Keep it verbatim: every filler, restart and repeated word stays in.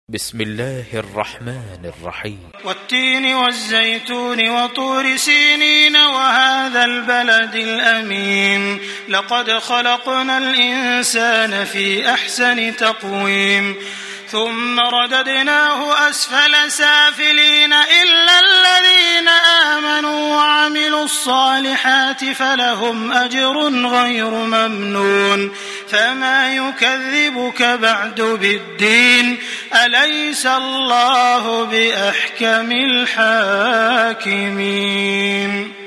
بسم الله الرحمن الرحيم. والتين والزيتون وطور سينين وهذا البلد الأمين لقد خلقنا الإنسان في أحسن تقويم ثم رددناه أسفل سافلين إلا الذين آمنوا وعملوا الصالحات فلهم أجر غير ممنون فما يكذبك بعد بالدين أليس الله بأحكم الحاكمين.